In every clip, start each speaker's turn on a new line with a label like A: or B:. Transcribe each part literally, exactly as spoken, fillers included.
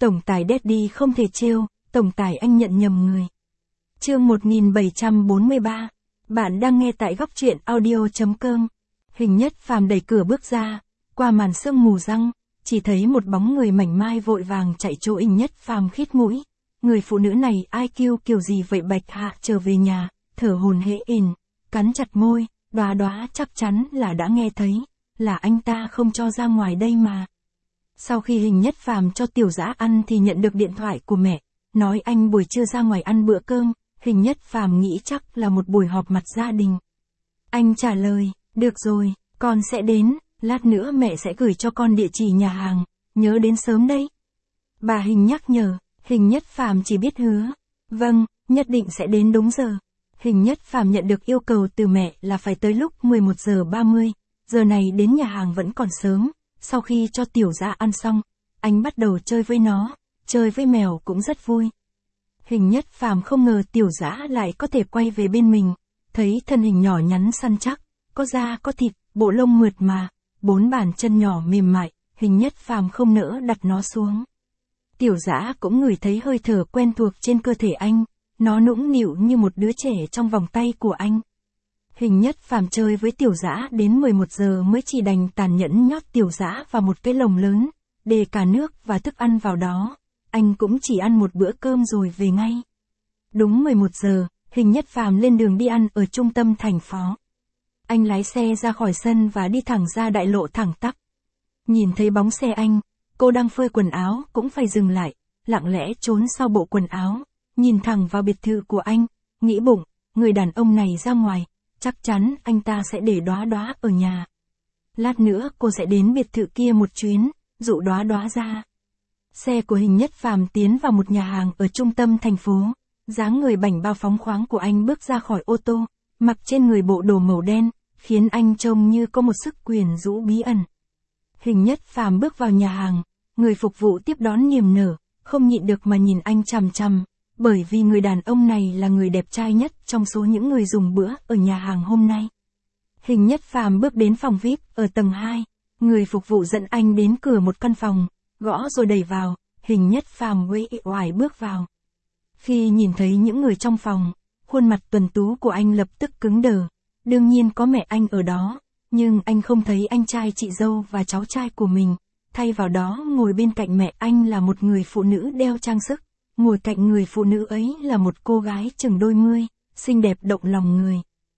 A: Tổng tài Daddy không thể trêu, tổng tài anh nhận nhầm người. Chương một nghìn bảy trăm bốn mươi ba. Bạn đang nghe tại góc truyện audio chấm com. Hình Nhất Phàm đẩy cửa bước ra, qua màn sương mù răng, chỉ thấy một bóng người mảnh mai vội vàng chạy chỗ Hình Nhất Phàm khít mũi. Người phụ nữ này ai kêu kiểu gì vậy? Bạch Hạ trở về nhà, thở hổn hển, cắn chặt môi, Đóa Đóa chắc chắn là đã nghe thấy, là anh ta không cho ra ngoài đây mà. Sau khi Hình Nhất Phàm cho Tiểu Dã ăn thì nhận được điện thoại của mẹ, nói anh buổi trưa ra ngoài ăn bữa cơm. Hình Nhất Phàm nghĩ chắc là một buổi họp mặt gia đình. Anh trả lời, được rồi, con sẽ đến, lát nữa mẹ sẽ gửi cho con địa chỉ nhà hàng, nhớ đến sớm đấy. Bà Hình nhắc nhở, Hình Nhất Phàm chỉ biết hứa, vâng, nhất định sẽ đến đúng giờ. Hình Nhất Phàm nhận được yêu cầu từ mẹ là phải tới lúc mười một giờ ba mươi, giờ này đến nhà hàng vẫn còn sớm. Sau khi cho Tiểu Dã ăn xong, anh bắt đầu chơi với nó, chơi với mèo cũng rất vui. Hình Nhất Phàm không ngờ Tiểu Dã lại có thể quay về bên mình, thấy thân hình nhỏ nhắn săn chắc, có da có thịt, bộ lông mượt mà, bốn bàn chân nhỏ mềm mại, Hình Nhất Phàm không nỡ đặt nó xuống. Tiểu Dã cũng ngửi thấy hơi thở quen thuộc trên cơ thể anh, nó nũng nịu như một đứa trẻ trong vòng tay của anh. Hình Nhất Phàm chơi với Tiểu Dã đến mười một giờ mới chỉ đành tàn nhẫn nhốt Tiểu Dã vào một cái lồng lớn, để cả nước và thức ăn vào đó. Anh cũng chỉ ăn một bữa cơm rồi về ngay. Đúng mười một giờ, Hình Nhất Phàm lên đường đi ăn ở trung tâm thành phố. Anh lái xe ra khỏi sân và đi thẳng ra đại lộ thẳng tắp. Nhìn thấy bóng xe anh, cô đang phơi quần áo cũng phải dừng lại, lặng lẽ trốn sau bộ quần áo, nhìn thẳng vào biệt thự của anh, nghĩ bụng, người đàn ông này ra ngoài, chắc chắn anh ta sẽ để Đóa Đóa ở nhà. Lát nữa cô sẽ đến biệt thự kia một chuyến, dụ Đóa Đóa ra. Xe của Hình Nhất Phàm tiến vào một nhà hàng ở trung tâm thành phố, dáng người bảnh bao phóng khoáng của anh bước ra khỏi ô tô, mặc trên người bộ đồ màu đen, khiến anh trông như có một sức quyến rũ bí ẩn. Hình Nhất Phàm bước vào nhà hàng, người phục vụ tiếp đón niềm nở, không nhịn được mà nhìn anh chằm chằm, bởi vì người đàn ông này là người đẹp trai nhất trong số những người dùng bữa ở nhà hàng hôm nay. Hình Nhất Phàm bước đến phòng vi ai pi ở tầng hai, người phục vụ dẫn anh đến cửa một căn phòng, gõ rồi đẩy vào, Hình Nhất Phàm uể oải bước vào. Khi nhìn thấy những người trong phòng, khuôn mặt tuấn tú của anh lập tức cứng đờ, đương nhiên có mẹ anh ở đó, nhưng anh không thấy anh trai chị dâu và cháu trai của mình, thay vào đó ngồi bên cạnh mẹ anh là một người phụ nữ đeo trang sức, ngồi cạnh người phụ nữ ấy là một cô gái chừng đôi mươi, xinh đẹp động lòng người.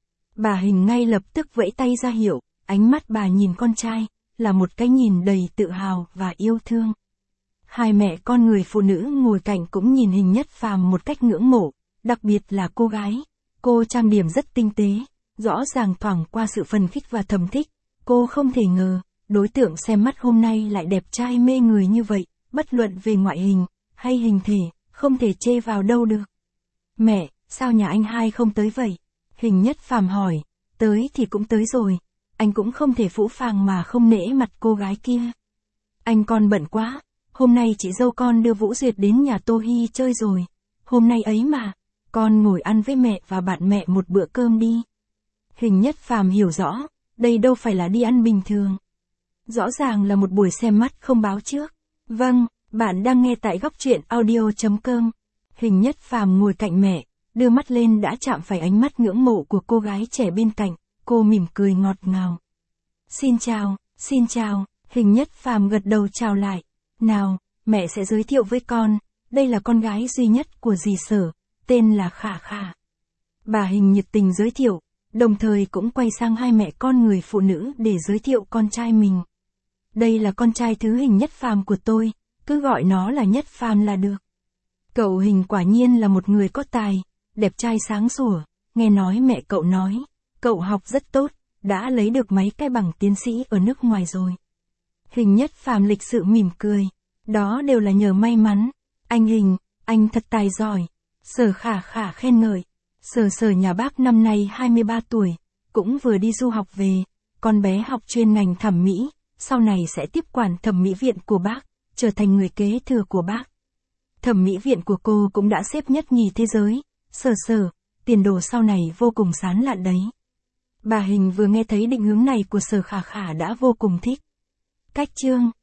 A: Bà Hình ngay lập tức vẫy tay ra hiệu, ánh mắt bà nhìn con trai, là một cái nhìn đầy tự hào và yêu thương. Hai mẹ con người phụ nữ ngồi cạnh cũng nhìn Hình Nhất Phàm một cách ngưỡng mộ, đặc biệt là cô gái. Cô trang điểm rất tinh tế, rõ ràng thoảng qua sự phấn khích và thầm thích. Cô không thể ngờ, đối tượng xem mắt hôm nay lại đẹp trai mê người như vậy, bất luận về ngoại hình, hay hình thể, không thể chê vào đâu được. Mẹ, sao nhà anh hai không tới vậy? Hình Nhất Phàm hỏi, tới thì cũng tới rồi, anh cũng không thể phũ phàng mà không nể mặt cô gái kia. Anh con bận quá. Hôm nay chị dâu con đưa Vũ Duyệt đến nhà Tô Hi chơi rồi. Hôm nay ấy mà, con ngồi ăn với mẹ và bạn mẹ một bữa cơm đi. Hình Nhất Phàm hiểu rõ, đây đâu phải là đi ăn bình thường. Rõ ràng là một buổi xem mắt không báo trước. Vâng, bạn đang nghe tại góc truyện audio chấm com. Hình Nhất Phàm ngồi cạnh mẹ, đưa mắt lên đã chạm phải ánh mắt ngưỡng mộ của cô gái trẻ bên cạnh, cô mỉm cười ngọt ngào. Xin chào, xin chào, Hình Nhất Phàm gật đầu chào lại. Nào, mẹ sẽ giới thiệu với con, đây là con gái duy nhất của dì Sở, tên là Khả Khả. Bà Hình nhiệt tình giới thiệu, đồng thời cũng quay sang hai mẹ con người phụ nữ để giới thiệu con trai mình. Đây là con trai thứ Hình Nhất Phàm của tôi, cứ gọi nó là Nhất Phàm là được. Cậu Hình quả nhiên là một người có tài, đẹp trai sáng sủa, nghe nói mẹ cậu nói, cậu học rất tốt, đã lấy được mấy cái bằng tiến sĩ ở nước ngoài rồi. Hình Nhất Phàm lịch sự mỉm cười, đó đều là nhờ may mắn. Anh Hình, anh thật tài giỏi. Sở Khả Khả khen ngợi. Sở Sở nhà bác năm nay hai mươi ba tuổi, cũng vừa đi du học về, con bé học chuyên ngành thẩm mỹ, sau này sẽ tiếp quản thẩm mỹ viện của bác, trở thành người kế thừa của bác. Thẩm mỹ viện của cô cũng đã xếp nhất nhì thế giới. Sở Sở, tiền đồ sau này vô cùng sáng lạn đấy. Bà Hình vừa nghe thấy định hướng này của Sở Khả Khả đã vô cùng thích. Cách chương